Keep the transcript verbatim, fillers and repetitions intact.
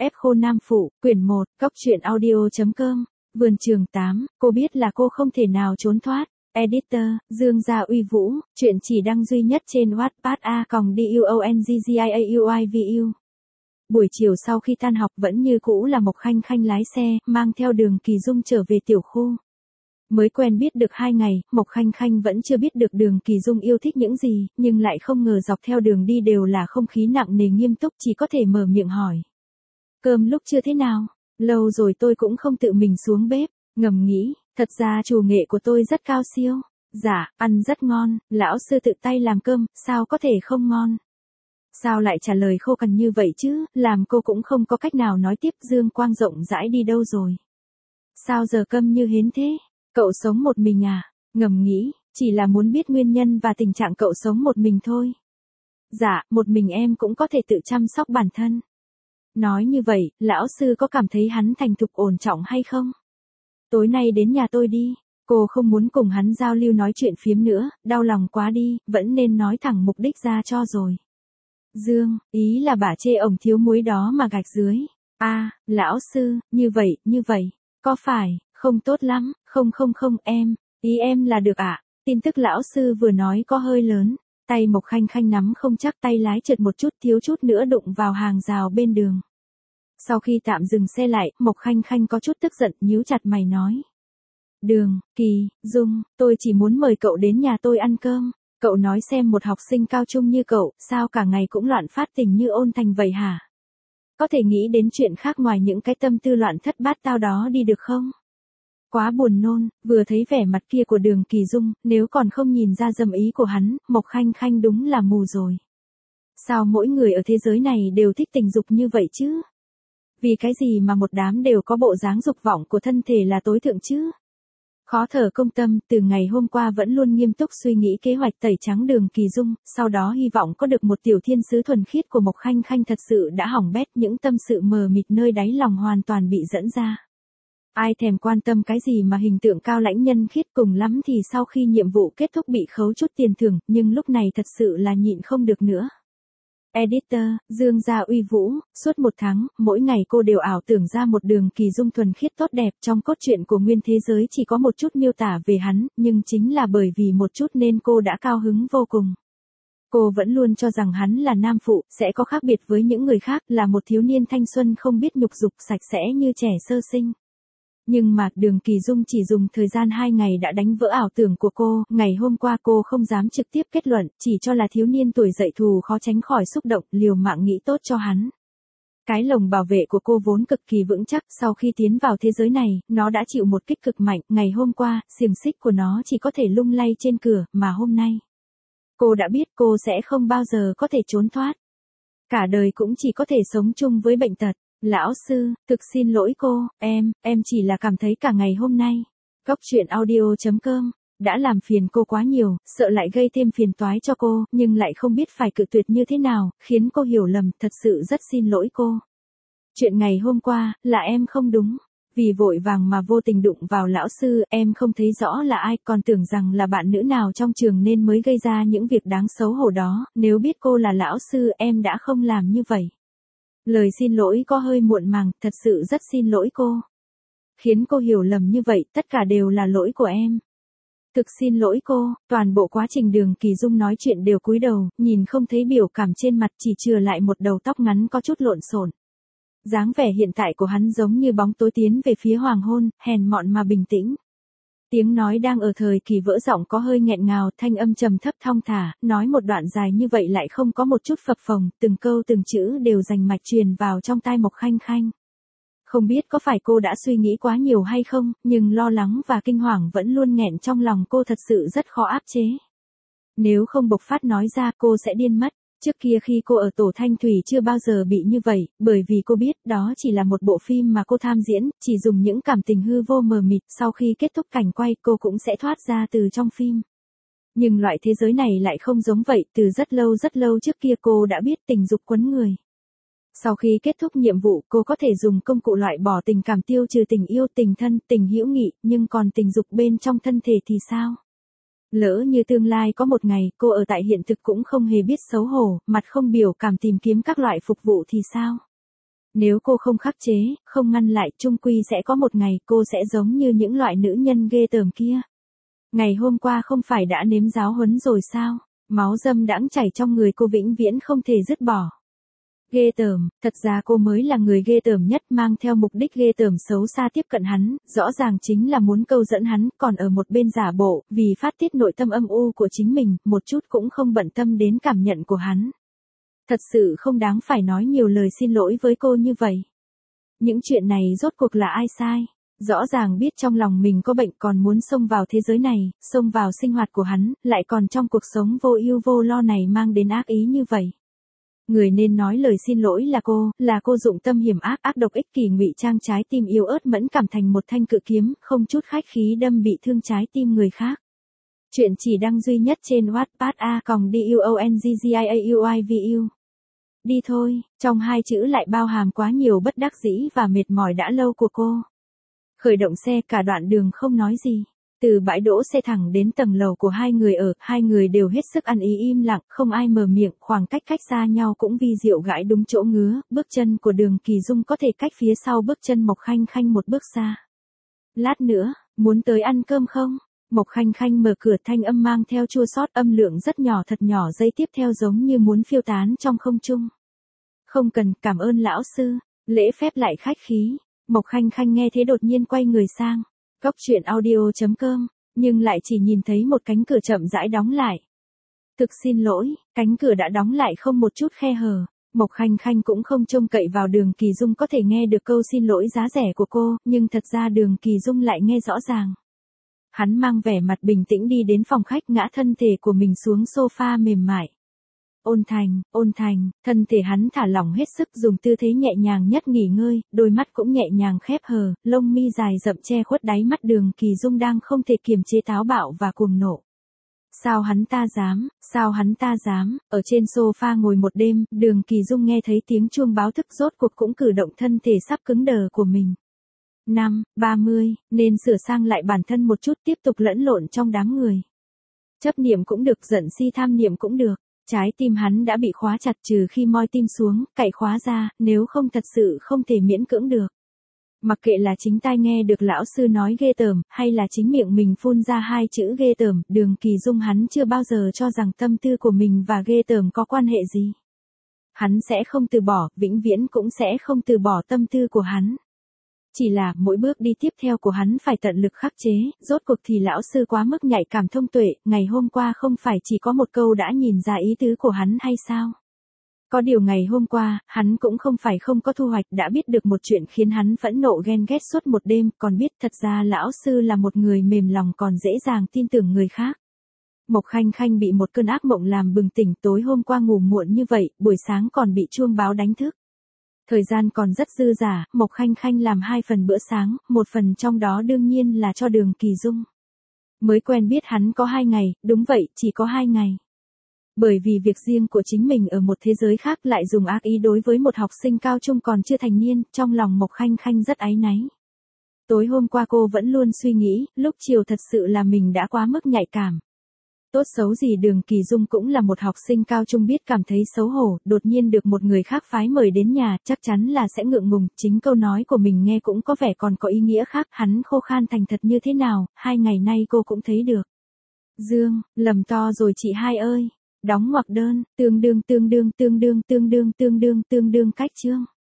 ép khô nam phụ, quyển một, góc truyện audio chấm com, vườn trường tám, cô biết là cô không thể nào trốn thoát. Editor, Dương Gia Uy Vũ, truyện chỉ đăng duy nhất trên Wattpad a còng duongziauivu. Buổi chiều sau khi tan học vẫn như cũ là Mộc Khanh Khanh lái xe, mang theo Đường Kỳ Dung trở về tiểu khu. Mới quen biết được hai ngày, Mộc Khanh Khanh vẫn chưa biết được Đường Kỳ Dung yêu thích những gì, nhưng lại không ngờ dọc theo đường đi đều là không khí nặng nề nghiêm túc, chỉ có thể mở miệng hỏi. Cơm lúc chưa thế nào? Lâu rồi tôi cũng không tự mình xuống bếp, ngầm nghĩ, thật ra chủ nghệ của tôi rất cao siêu. Dạ, ăn rất ngon, lão sư tự tay làm cơm, sao có thể không ngon? Sao lại trả lời khô cằn như vậy chứ, làm cô cũng không có cách nào nói tiếp. Dương quang rộng rãi đi đâu rồi? Sao giờ câm như hến thế? Cậu sống một mình à? Ngầm nghĩ, chỉ là muốn biết nguyên nhân và tình trạng cậu sống một mình thôi. Dạ, một mình em cũng có thể tự chăm sóc bản thân. Nói như vậy, lão sư có cảm thấy hắn thành thục ổn trọng hay không? Tối nay đến nhà tôi đi. Cô không muốn cùng hắn giao lưu nói chuyện phiếm nữa, đau lòng quá đi, vẫn nên nói thẳng mục đích ra cho rồi. Dương, ý là bà chê ổng thiếu muối đó mà gạch dưới. À, lão sư, như vậy, như vậy, có phải, không tốt lắm, không không không em, ý em là được ạ. À? Tin tức lão sư vừa nói có hơi lớn, tay Mộc Khanh Khanh nắm không chắc, tay lái trượt một chút, thiếu chút nữa đụng vào hàng rào bên đường. Sau khi tạm dừng xe lại, Mộc Khanh Khanh có chút tức giận, nhíu chặt mày nói. Đường, Kỳ, Dung, tôi chỉ muốn mời cậu đến nhà tôi ăn cơm. Cậu nói xem, một học sinh cao trung như cậu, sao cả ngày cũng loạn phát tình như ôn thành vậy hả? Có thể nghĩ đến chuyện khác ngoài những cái tâm tư loạn thất bát tao đó đi được không? Quá buồn nôn, vừa thấy vẻ mặt kia của Đường Kỳ Dung, nếu còn không nhìn ra dâm ý của hắn, Mộc Khanh Khanh đúng là mù rồi. Sao mỗi người ở thế giới này đều thích tình dục như vậy chứ? Vì cái gì mà một đám đều có bộ dáng dục vọng của thân thể là tối thượng chứ? Khó thở công tâm, từ ngày hôm qua vẫn luôn nghiêm túc suy nghĩ kế hoạch tẩy trắng Đường Kỳ Dung, sau đó hy vọng có được một tiểu thiên sứ thuần khiết của Mộc Khanh Khanh thật sự đã hỏng bét, những tâm sự mờ mịt nơi đáy lòng hoàn toàn bị dẫn ra. Ai thèm quan tâm cái gì mà hình tượng cao lãnh nhân khiết, cùng lắm thì sau khi nhiệm vụ kết thúc bị khấu chút tiền thưởng, nhưng lúc này thật sự là nhịn không được nữa. Editor, Dương Gia Uy Vũ, suốt một tháng, mỗi ngày cô đều ảo tưởng ra một Đường Kỳ Dung thuần khiết tốt đẹp, trong cốt truyện của nguyên thế giới chỉ có một chút miêu tả về hắn, nhưng chính là bởi vì một chút nên cô đã cao hứng vô cùng. Cô vẫn luôn cho rằng hắn là nam phụ, sẽ có khác biệt với những người khác, là một thiếu niên thanh xuân không biết nhục dục, sạch sẽ như trẻ sơ sinh. Nhưng mà, Đường Kỳ Dung chỉ dùng thời gian hai ngày đã đánh vỡ ảo tưởng của cô, ngày hôm qua cô không dám trực tiếp kết luận, chỉ cho là thiếu niên tuổi dậy thù khó tránh khỏi xúc động, liều mạng nghĩ tốt cho hắn. Cái lồng bảo vệ của cô vốn cực kỳ vững chắc, sau khi tiến vào thế giới này, nó đã chịu một kích cực mạnh, ngày hôm qua, xiềng xích của nó chỉ có thể lung lay trên cửa, mà hôm nay. Cô đã biết cô sẽ không bao giờ có thể trốn thoát. Cả đời cũng chỉ có thể sống chung với bệnh tật. Lão sư, thực xin lỗi cô, em, em chỉ là cảm thấy cả ngày hôm nay, góc truyện audio chấm com, đã làm phiền cô quá nhiều, sợ lại gây thêm phiền toái cho cô, nhưng lại không biết phải cự tuyệt như thế nào, khiến cô hiểu lầm, thật sự rất xin lỗi cô. Chuyện ngày hôm qua, là em không đúng. Vì vội vàng mà vô tình đụng vào lão sư, em không thấy rõ là ai, còn tưởng rằng là bạn nữ nào trong trường nên mới gây ra những việc đáng xấu hổ đó, nếu biết cô là lão sư em đã không làm như vậy. Lời xin lỗi có hơi muộn màng, thật sự rất xin lỗi cô. Khiến cô hiểu lầm như vậy, tất cả đều là lỗi của em. Thực xin lỗi cô. Toàn bộ quá trình Đường Kỳ Dung nói chuyện đều cúi đầu, nhìn không thấy biểu cảm trên mặt, chỉ chừa lại một đầu tóc ngắn có chút lộn xộn. Dáng vẻ hiện tại của hắn giống như bóng tối tiến về phía hoàng hôn, hèn mọn mà bình tĩnh. Tiếng nói đang ở thời kỳ vỡ giọng có hơi nghẹn ngào, thanh âm trầm thấp thong thả, nói một đoạn dài như vậy lại không có một chút phập phồng, từng câu từng chữ đều rành mạch truyền vào trong tai Mộc Khanh Khanh. Không biết có phải cô đã suy nghĩ quá nhiều hay không, nhưng lo lắng và kinh hoàng vẫn luôn nghẹn trong lòng cô, thật sự rất khó áp chế. Nếu không bộc phát nói ra cô sẽ điên mất. Trước kia khi cô ở tổ Thanh Thủy chưa bao giờ bị như vậy, bởi vì cô biết đó chỉ là một bộ phim mà cô tham diễn, chỉ dùng những cảm tình hư vô mờ mịt, sau khi kết thúc cảnh quay cô cũng sẽ thoát ra từ trong phim. Nhưng loại thế giới này lại không giống vậy, từ rất lâu rất lâu trước kia cô đã biết tình dục quấn người. Sau khi kết thúc nhiệm vụ cô có thể dùng công cụ loại bỏ tình cảm, tiêu trừ tình yêu, tình thân, tình hữu nghị, nhưng còn tình dục bên trong thân thể thì sao? Lỡ như tương lai có một ngày cô ở tại hiện thực cũng không hề biết xấu hổ, mặt không biểu cảm tìm kiếm các loại phục vụ thì sao? Nếu cô không khắc chế, không ngăn lại, chung quy sẽ có một ngày cô sẽ giống như những loại nữ nhân ghê tởm kia. Ngày hôm qua không phải đã nếm giáo huấn rồi sao? Máu dâm đãng chảy trong người cô vĩnh viễn không thể dứt bỏ. Ghê tởm, thật ra cô mới là người ghê tởm nhất, mang theo mục đích ghê tởm xấu xa tiếp cận hắn, rõ ràng chính là muốn câu dẫn hắn, còn ở một bên giả bộ, vì phát tiết nội tâm âm u của chính mình, một chút cũng không bận tâm đến cảm nhận của hắn. Thật sự không đáng phải nói nhiều lời xin lỗi với cô như vậy. Những chuyện này rốt cuộc là ai sai? Rõ ràng biết trong lòng mình có bệnh còn muốn xông vào thế giới này, xông vào sinh hoạt của hắn, lại còn trong cuộc sống vô ưu vô lo này mang đến ác ý như vậy. Người nên nói lời xin lỗi là cô, là cô dụng tâm hiểm ác, ác độc ích kỷ ngụy trang trái tim yếu ớt mẫn cảm thành một thanh cự kiếm, không chút khách khí đâm bị thương trái tim người khác. Chuyện chỉ đăng duy nhất trên Wattpad a còng d u o n g g i a u i v u. Đi thôi, trong hai chữ lại bao hàm quá nhiều bất đắc dĩ và mệt mỏi đã lâu của cô. Khởi động xe cả đoạn đường không nói gì. Từ bãi đỗ xe thẳng đến tầng lầu của hai người ở, hai người đều hết sức ăn ý im lặng, không ai mở miệng, khoảng cách cách xa nhau cũng vi diệu gãi đúng chỗ ngứa, bước chân của Đường Kỳ Dung có thể cách phía sau bước chân Mộc Khanh Khanh một bước xa. Lát nữa, muốn tới ăn cơm không? Mộc Khanh Khanh mở cửa, thanh âm mang theo chua xót, âm lượng rất nhỏ thật nhỏ, giây tiếp theo giống như muốn phiêu tán trong không trung. Không cần, cảm ơn lão sư, lễ phép lại khách khí. Mộc Khanh Khanh nghe thế đột nhiên quay người sang góc truyện audio chấm com, nhưng lại chỉ nhìn thấy một cánh cửa chậm rãi đóng lại. Thực xin lỗi, cánh cửa đã đóng lại không một chút khe hở. Mộc Khanh Khanh cũng không trông cậy vào Đường Kỳ Dung có thể nghe được câu xin lỗi giá rẻ của cô, nhưng thật ra Đường Kỳ Dung lại nghe rõ ràng. Hắn mang vẻ mặt bình tĩnh đi đến phòng khách, ngã thân thể của mình xuống sofa mềm mại. Ôn Thành, Ôn Thành, thân thể hắn thả lỏng hết sức, dùng tư thế nhẹ nhàng nhất nghỉ ngơi, đôi mắt cũng nhẹ nhàng khép hờ, lông mi dài rậm che khuất đáy mắt. Đường Kỳ Dung đang không thể kiềm chế táo bạo và cuồng nộ. Sao hắn ta dám, sao hắn ta dám, ở trên sofa ngồi một đêm, Đường Kỳ Dung nghe thấy tiếng chuông báo thức, rốt cuộc cũng cử động thân thể sắp cứng đờ của mình. Năm, ba mươi, nên sửa sang lại bản thân một chút, tiếp tục lẫn lộn trong đám người. Chấp niệm cũng được, giận si tham niệm cũng được. Trái tim hắn đã bị khóa chặt, trừ khi moi tim xuống, cạy khóa ra, nếu không thật sự không thể miễn cưỡng được. Mặc kệ là chính tai nghe được lão sư nói ghê tởm, hay là chính miệng mình phun ra hai chữ ghê tởm, Đường Kỳ Dung hắn chưa bao giờ cho rằng tâm tư của mình và ghê tởm có quan hệ gì. Hắn sẽ không từ bỏ, vĩnh viễn cũng sẽ không từ bỏ tâm tư của hắn. Chỉ là mỗi bước đi tiếp theo của hắn phải tận lực khắc chế, rốt cuộc thì lão sư quá mức nhạy cảm thông tuệ, ngày hôm qua không phải chỉ có một câu đã nhìn ra ý tứ của hắn hay sao? Có điều ngày hôm qua, hắn cũng không phải không có thu hoạch, đã biết được một chuyện khiến hắn phẫn nộ ghen ghét suốt một đêm, còn biết thật ra lão sư là một người mềm lòng còn dễ dàng tin tưởng người khác. Mộc Khanh Khanh bị một cơn ác mộng làm bừng tỉnh, tối hôm qua ngủ muộn như vậy, buổi sáng còn bị chuông báo đánh thức. Thời gian còn rất dư dả, Mộc Khanh Khanh làm hai phần bữa sáng, một phần trong đó đương nhiên là cho Đường Kỳ Dung. Mới quen biết hắn có hai ngày, đúng vậy, chỉ có hai ngày. Bởi vì việc riêng của chính mình ở một thế giới khác lại dùng ác ý đối với một học sinh cao trung còn chưa thành niên, trong lòng Mộc Khanh Khanh rất áy náy. Tối hôm qua cô vẫn luôn suy nghĩ, lúc chiều thật sự là mình đã quá mức nhạy cảm. Tốt xấu gì Đường Kỳ Dung cũng là một học sinh cao trung, biết cảm thấy xấu hổ, đột nhiên được một người khác phái mời đến nhà, chắc chắn là sẽ ngượng ngùng, chính câu nói của mình nghe cũng có vẻ còn có ý nghĩa khác, hắn khô khan thành thật như thế nào, hai ngày nay cô cũng thấy được. Dương, lầm to rồi chị hai ơi, đóng ngoặc đơn, tương đương tương đương tương đương tương đương tương đương tương đương cách chương.